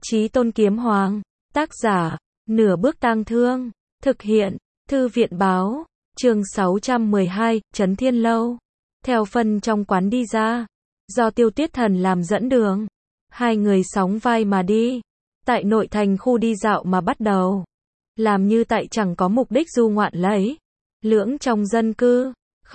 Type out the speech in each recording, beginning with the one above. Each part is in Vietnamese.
Chí Tôn Kiếm Hoàng, tác giả, Nửa Bước Tang Thương, thực hiện, Thư viện báo, chương 612, Trấn Thiên Lâu. Theo phân trong quán đi ra, do Tiêu Tuyết Thần làm dẫn đường, hai người sóng vai mà đi, tại nội thành khu đi dạo mà bắt đầu, làm như tại chẳng có mục đích du ngoạn lấy, lưỡng trong dân cư,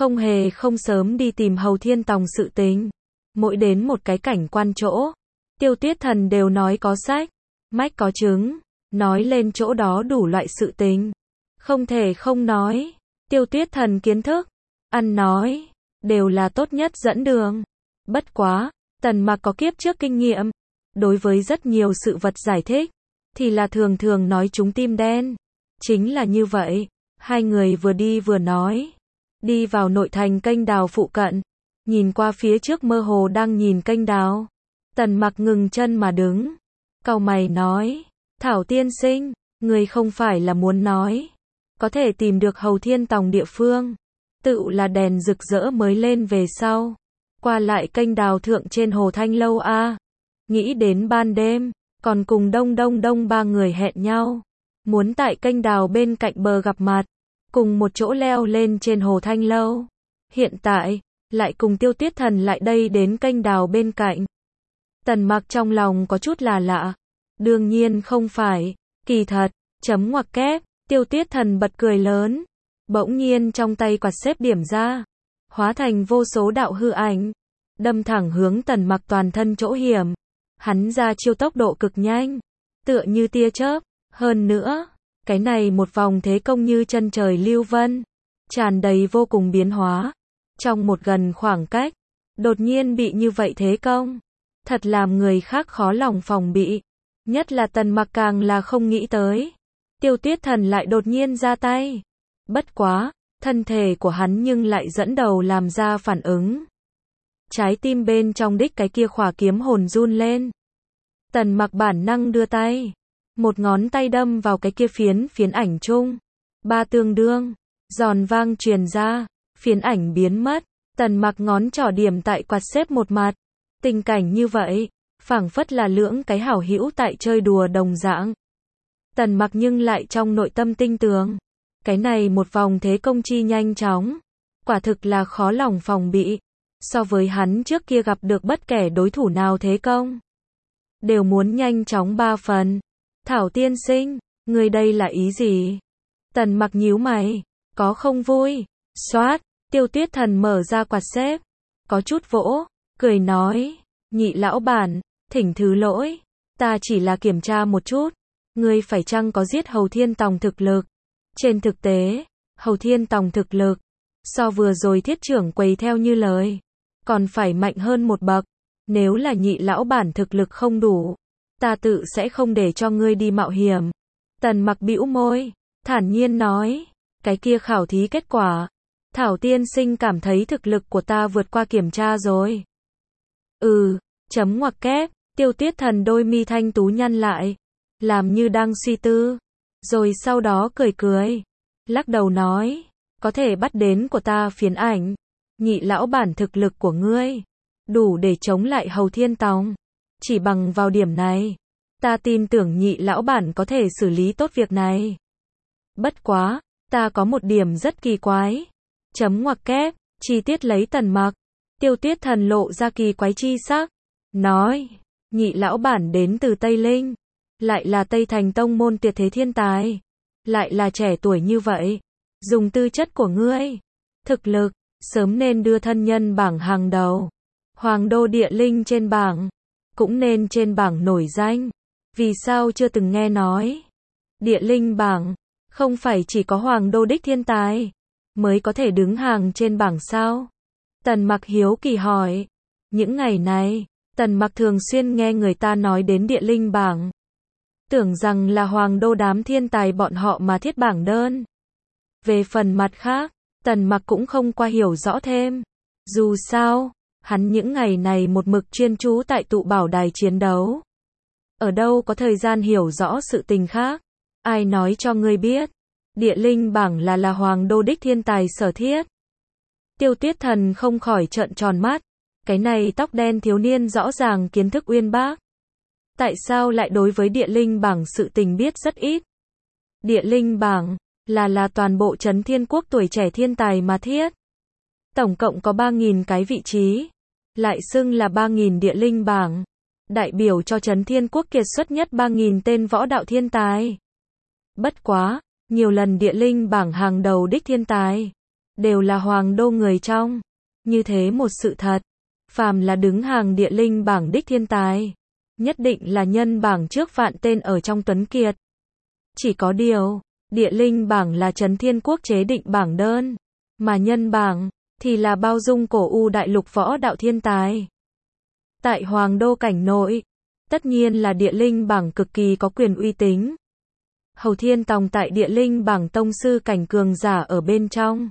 không sớm đi tìm Hầu Thiên Tòng sự tình. Mỗi đến một cái cảnh quan chỗ, Tiêu Tuyết Thần đều nói có sách, mách có chứng, nói lên chỗ đó đủ loại sự tình. Không thể không nói, Tiêu Tuyết Thần kiến thức, ăn nói, đều là tốt nhất dẫn đường. Bất quá, Tần Mặc có kiếp trước kinh nghiệm, đối với rất nhiều sự vật giải thích, thì là thường thường nói trúng tim đen. Chính là như vậy, hai người vừa đi vừa nói, đi vào nội thành kênh đào phụ cận, nhìn qua phía trước mơ hồ đang nhìn kênh đào. Tần Mặc ngừng chân mà đứng, cau mày nói, Thảo tiên sinh, người không phải là muốn nói, có thể tìm được Hầu Thiên Tòng địa phương, tự là đèn rực rỡ mới lên về sau, qua lại kênh đào thượng trên hồ Thanh Lâu a. Nghĩ đến ban đêm, còn cùng đông ba người hẹn nhau, muốn tại kênh đào bên cạnh bờ gặp mặt, cùng một chỗ leo lên trên hồ Thanh Lâu. Hiện tại, lại cùng Tiêu Tuyết Thần lại đây đến kênh đào bên cạnh. Tần Mặc trong lòng có chút là lạ. Đương nhiên không phải, kỳ thật, chấm ngoặc kép, Tiêu Tuyết Thần bật cười lớn. Bỗng nhiên trong tay quạt xếp điểm ra, hóa thành vô số đạo hư ảnh, đâm thẳng hướng Tần Mặc toàn thân chỗ hiểm. Hắn ra chiêu tốc độ cực nhanh, tựa như tia chớp, hơn nữa, cái này một vòng thế công như chân trời lưu vân, tràn đầy vô cùng biến hóa. Trong một gần khoảng cách, đột nhiên bị như vậy thế công, thật làm người khác khó lòng phòng bị. Nhất là Tần Mặc càng là không nghĩ tới, Tiêu Tuyết Thần lại đột nhiên ra tay. Bất quá, thân thể của hắn nhưng lại dẫn đầu làm ra phản ứng. Trái tim bên trong đích cái kia khỏa kiếm hồn run lên. Tần Mặc bản năng đưa tay, một ngón tay đâm vào cái kia phiến ảnh chung. Ba tương đương, giòn vang truyền ra, phiến ảnh biến mất. Tần Mặc ngón trỏ điểm tại quạt xếp một mặt. Tình cảnh như vậy, phảng phất là lưỡng cái hảo hữu tại chơi đùa đồng dạng. Tần Mặc nhưng lại trong nội tâm tinh tường, cái này một vòng thế công chi nhanh chóng, quả thực là khó lòng phòng bị. So với hắn trước kia gặp được bất kể đối thủ nào thế công, đều muốn nhanh chóng ba phần. Thảo tiên sinh, người đây là ý gì? Tần Mặc nhíu mày, có không vui? Xoát, Tiêu Tuyết Thần mở ra quạt xếp, có chút vỗ, cười nói, nhị lão bản, thỉnh thứ lỗi, ta chỉ là kiểm tra một chút, ngươi phải chăng có giết Hầu Thiên Tòng thực lực? Trên thực tế, Hầu Thiên Tòng thực lực, so vừa rồi thiết trưởng quầy theo như lời, còn phải mạnh hơn một bậc. Nếu là nhị lão bản thực lực không đủ, ta tự sẽ không để cho ngươi đi mạo hiểm. Tần Mặc bĩu môi, thản nhiên nói, cái kia khảo thí kết quả, Thảo tiên sinh cảm thấy thực lực của ta vượt qua kiểm tra rồi. Chấm ngoặc kép, Tiêu Tuyết Thần đôi mi thanh tú nhăn lại, làm như đang suy tư, rồi sau đó cười, lắc đầu nói, có thể bắt đến của ta phiến ảnh, nhị lão bản thực lực của ngươi, đủ để chống lại Hầu Thiên Tòng. Chỉ bằng vào điểm này, ta tin tưởng nhị lão bản có thể xử lý tốt việc này. Bất quá, ta có một điểm rất kỳ quái. Chấm ngoặc kép, chi tiết lấy Tần Mặc. Tiêu Tuyết Thần lộ ra kỳ quái chi sắc, nói, nhị lão bản đến từ Tây Linh, lại là Tây Thành tông môn tuyệt thế thiên tài, lại là trẻ tuổi như vậy, dùng tư chất của ngươi, thực lực, sớm nên đưa thân nhân bảng hàng đầu. Hoàng đô địa linh trên bảng, cũng nên trên bảng nổi danh. Vì sao chưa từng nghe nói? Địa linh bảng, không phải chỉ có hoàng đô đích thiên tài mới có thể đứng hàng trên bảng sao? Tần Mặc hiếu kỳ hỏi. Những ngày này, Tần Mặc thường xuyên nghe người ta nói đến địa linh bảng, tưởng rằng là hoàng đô đám thiên tài bọn họ mà thiết bảng đơn. Về phần mặt khác, Tần Mặc cũng không qua hiểu rõ thêm. Dù sao, hắn những ngày này một mực chuyên chú tại tụ bảo đài chiến đấu, ở đâu có thời gian hiểu rõ sự tình khác. Ai nói cho ngươi biết, địa linh bảng là hoàng đô đích thiên tài sở thiết? Tiêu Tuyết Thần không khỏi trợn tròn mắt, cái này tóc đen thiếu niên rõ ràng kiến thức uyên bác. tại sao lại đối với địa linh bảng sự tình biết rất ít? Địa linh bảng là toàn bộ Trấn Thiên Quốc tuổi trẻ thiên tài mà thiết. Tổng cộng có 3.000 cái vị trí, lại xưng là 3.000 địa linh bảng, đại biểu cho Trấn Thiên Quốc kiệt xuất nhất 3.000 tên võ đạo thiên tài. Bất quá, nhiều lần địa linh bảng hàng đầu đích thiên tài, đều là hoàng đô người trong. Như thế một sự thật, phàm là đứng hàng địa linh bảng đích thiên tài, nhất định là nhân bảng trước vạn tên ở trong tuấn kiệt. Chỉ có điều, địa linh bảng là Trấn Thiên Quốc chế định bảng đơn, mà nhân bảng thì là bao dung cổ u đại lục võ đạo thiên tài. Tại hoàng đô cảnh nội, tất nhiên là địa linh bảng cực kỳ có quyền uy tín. Hầu Thiên Tòng tại địa linh bảng tông sư cảnh cường giả ở bên trong,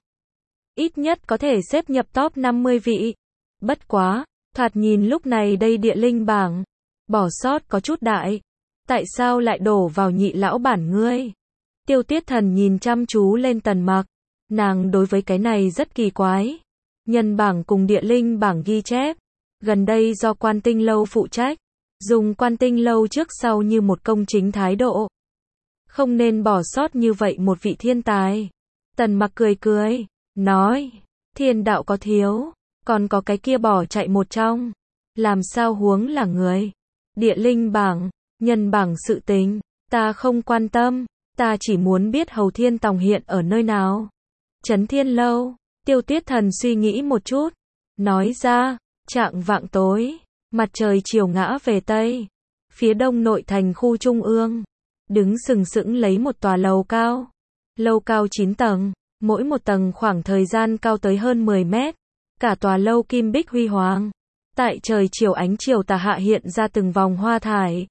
ít nhất có thể xếp nhập top 50 vị. Bất quá, thoạt nhìn lúc này đây địa linh bảng, bỏ sót có chút đại. Tại sao lại đổ vào nhị lão bản ngươi? Tiêu Tiết Thần nhìn chăm chú lên Tần Mặc, nàng đối với cái này rất kỳ quái. Nhân bảng cùng địa linh bảng ghi chép, gần đây do Quan Tinh Lâu phụ trách, dùng Quan Tinh Lâu trước sau như một công chính thái độ. Không nên bỏ sót như vậy một vị thiên tài. Tần Mặc cười cười, nói, thiên đạo có thiếu, còn có cái kia bỏ chạy một trong, làm sao huống là người. Địa linh bảng, nhân bảng sự tình, ta không quan tâm, ta chỉ muốn biết Hầu Thiên Tòng hiện ở nơi nào. Trấn Thiên Lâu, Tiêu Tiết Thần suy nghĩ một chút, nói ra, trạng vạng tối, mặt trời chiều ngã về Tây, phía đông nội thành khu trung ương, đứng sừng sững lấy một tòa lầu cao. Lầu cao 9 tầng, mỗi một tầng khoảng thời gian cao tới hơn 10 mét, cả tòa lâu kim bích huy hoàng. Tại trời chiều ánh chiều tà hạ hiện ra từng vòng hoa thải.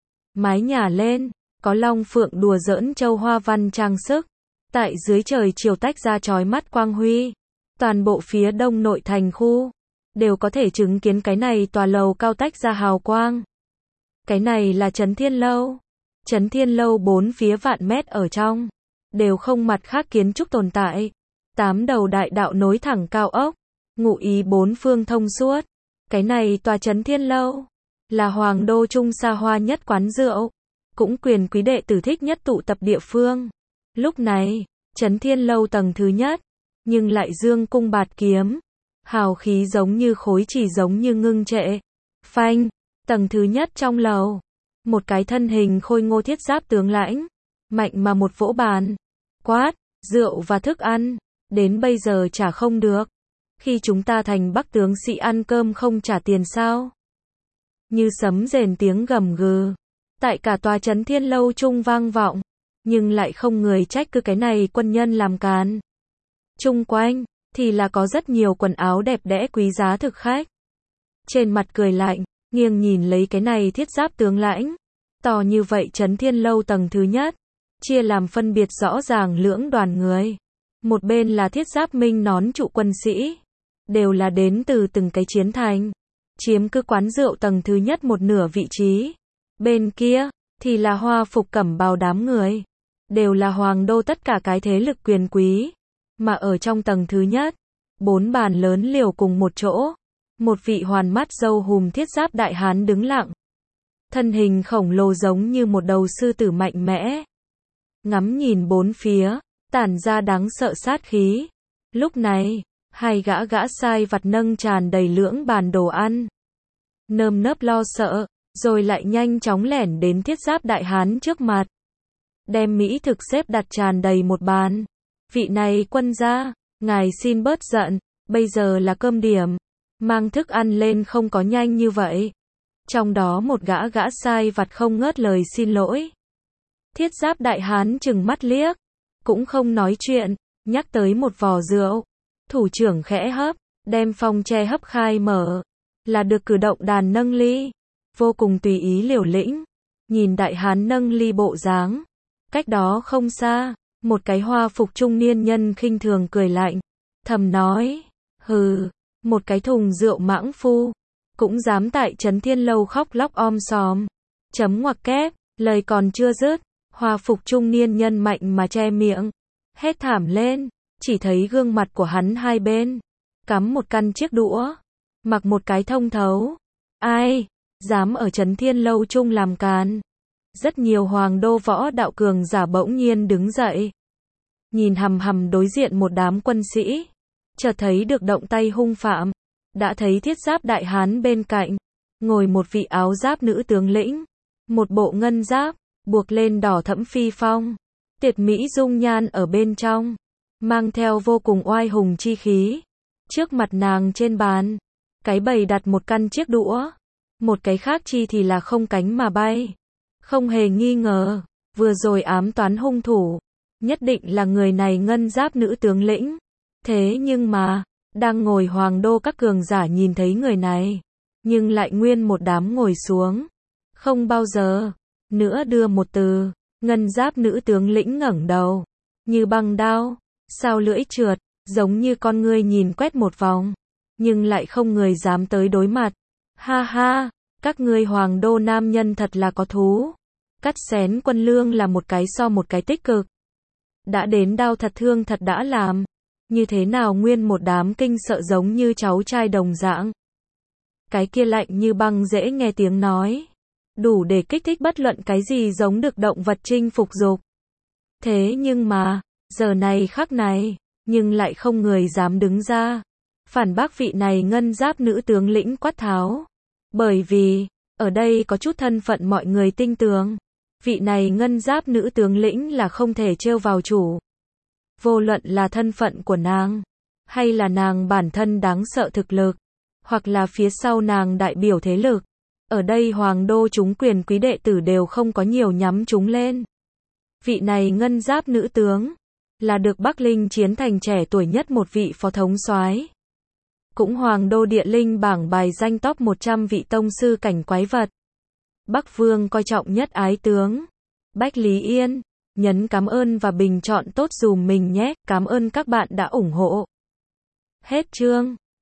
Mái nhà lên, có long phượng đùa giỡn châu hoa văn trang sức. Tại dưới trời chiều tách ra chói mắt quang huy. Toàn bộ phía đông nội thành khu, đều có thể chứng kiến cái này tòa lầu cao tách ra hào quang. Cái này là Trấn Thiên Lâu. Trấn Thiên Lâu 4 phía vạn mét ở trong, đều không mặt khác kiến trúc tồn tại. 8 đầu đại đạo nối thẳng cao ốc, ngụ ý 4 phương thông suốt. Cái này tòa Trấn Thiên Lâu, là hoàng đô trung xa hoa nhất quán rượu, cũng quyền quý đệ tử thích nhất tụ tập địa phương. Lúc này, Trấn Thiên Lâu tầng thứ nhất, nhưng lại dương cung bạt kiếm, hào khí giống như khối chỉ giống như ngưng trệ. Phanh, tầng thứ nhất trong lầu, một cái thân hình khôi ngô thiết giáp tướng lãnh, mạnh mà một vỗ bàn, quát, rượu và thức ăn, đến bây giờ trả không được. Khi chúng ta thành Bắc tướng sĩ ăn cơm không trả tiền sao? Như sấm rền tiếng gầm gừ, tại cả tòa Trấn Thiên Lâu trung vang vọng, nhưng lại không người trách cứ cái này quân nhân làm càn. Chung quanh, thì là có rất nhiều quần áo đẹp đẽ quý giá thực khách. Trên mặt cười lạnh, nghiêng nhìn lấy cái này thiết giáp tướng lãnh. To như vậy Trấn Thiên Lâu tầng thứ nhất, chia làm phân biệt rõ ràng lưỡng đoàn người. Một bên là thiết giáp minh nón trụ quân sĩ, đều là đến từ từng cái chiến thành, chiếm cứ quán rượu tầng thứ nhất một nửa vị trí. Bên kia, thì là hoa phục cẩm bào đám người, đều là hoàng đô tất cả cái thế lực quyền quý. Mà ở trong tầng thứ nhất, 4 bàn lớn liều cùng một chỗ, một vị hoàn mắt râu hùm thiết giáp đại hán đứng lặng. Thân hình khổng lồ giống như một đầu sư tử mạnh mẽ. Ngắm nhìn bốn phía, tản ra đáng sợ sát khí. Lúc này, hai gã sai vặt nâng tràn đầy lưỡng bàn đồ ăn. Nơm nớp lo sợ, rồi lại nhanh chóng lẻn đến thiết giáp đại hán trước mặt. Đem mỹ thực xếp đặt tràn đầy một bàn. Vị này quân gia, ngài xin bớt giận, bây giờ là cơm điểm. Mang thức ăn lên không có nhanh như vậy. Trong đó một gã sai vặt không ngớt lời xin lỗi. Thiết giáp đại hán chừng mắt liếc, cũng không nói chuyện, nhắc tới một vò rượu. Thủ trưởng khẽ hấp, đem phong tre hấp khai mở, là được cử động đàn nâng ly, vô cùng tùy ý liều lĩnh. Nhìn đại hán nâng ly bộ dáng, cách đó không xa, một cái hoa phục trung niên nhân khinh thường cười lạnh, thầm nói, hừ, một cái thùng rượu mãng phu, cũng dám tại Trấn Thiên Lâu khóc lóc om sòm. Chấm ngoặc kép, lời còn chưa dứt, hoa phục trung niên nhân mạnh mà che miệng, hét thảm lên, chỉ thấy gương mặt của hắn hai bên, cắm một căn chiếc đũa, mặc một cái thông thấu. Ai? dám ở Trấn Thiên Lâu chung làm càn. Rất nhiều hoàng đô võ đạo cường giả bỗng nhiên đứng dậy. Nhìn hằm hằm đối diện một đám quân sĩ. Chợt thấy được động tay hung phạm. Đã thấy thiết giáp đại hán bên cạnh. Ngồi một vị áo giáp nữ tướng lĩnh. Một bộ ngân giáp, buộc lên đỏ thẫm phi phong. Tuyệt mỹ dung nhan ở bên trong. Mang theo vô cùng oai hùng chi khí. Trước mặt nàng trên bàn. Cái bầy đặt một căn chiếc đũa. Một cái khác chi thì là không cánh mà bay. Không hề nghi ngờ, vừa rồi ám toán hung thủ. Nhất định là người này ngân giáp nữ tướng lĩnh. Thế nhưng mà, đang ngồi hoàng đô các cường giả nhìn thấy người này. Nhưng lại nguyên một đám ngồi xuống. Không bao giờ, nữa đưa một từ, ngân giáp nữ tướng lĩnh ngẩng đầu. Như băng đao, sao lưỡi trượt, giống như con ngươi nhìn quét một vòng. Nhưng lại không người dám tới đối mặt. Ha ha, các ngươi hoàng đô nam nhân thật là có thú. Cắt xén quân lương là một cái so một cái tích cực. Đã đến đau thật thương thật đã làm. Như thế nào nguyên một đám kinh sợ giống như cháu trai đồng dạng. Cái kia lạnh như băng dễ nghe tiếng nói. Đủ để kích thích bất luận cái gì giống được động vật chinh phục dục. Thế nhưng mà, giờ này khắc này, nhưng lại không người dám đứng ra. Phản bác vị này ngân giáp nữ tướng lĩnh quát tháo. Bởi vì, ở đây có chút thân phận mọi người tinh tường. Vị này ngân giáp nữ tướng lĩnh là không thể trêu vào chủ. Vô luận là thân phận của nàng, hay là nàng bản thân đáng sợ thực lực, hoặc là phía sau nàng đại biểu thế lực. Ở đây hoàng đô chúng quyền quý đệ tử đều không có nhiều nhắm chúng lên. Vị này ngân giáp nữ tướng, là được Bắc Linh chiến thành trẻ tuổi nhất một vị phó thống soái. Cũng hoàng đô địa linh bảng bài danh top 100 vị tông sư cảnh quái vật. Bắc Vương coi trọng nhất ái tướng. Bách Lý Yên, nhấn cảm ơn và bình chọn tốt dùm mình nhé. Cảm ơn các bạn đã ủng hộ. Hết chương.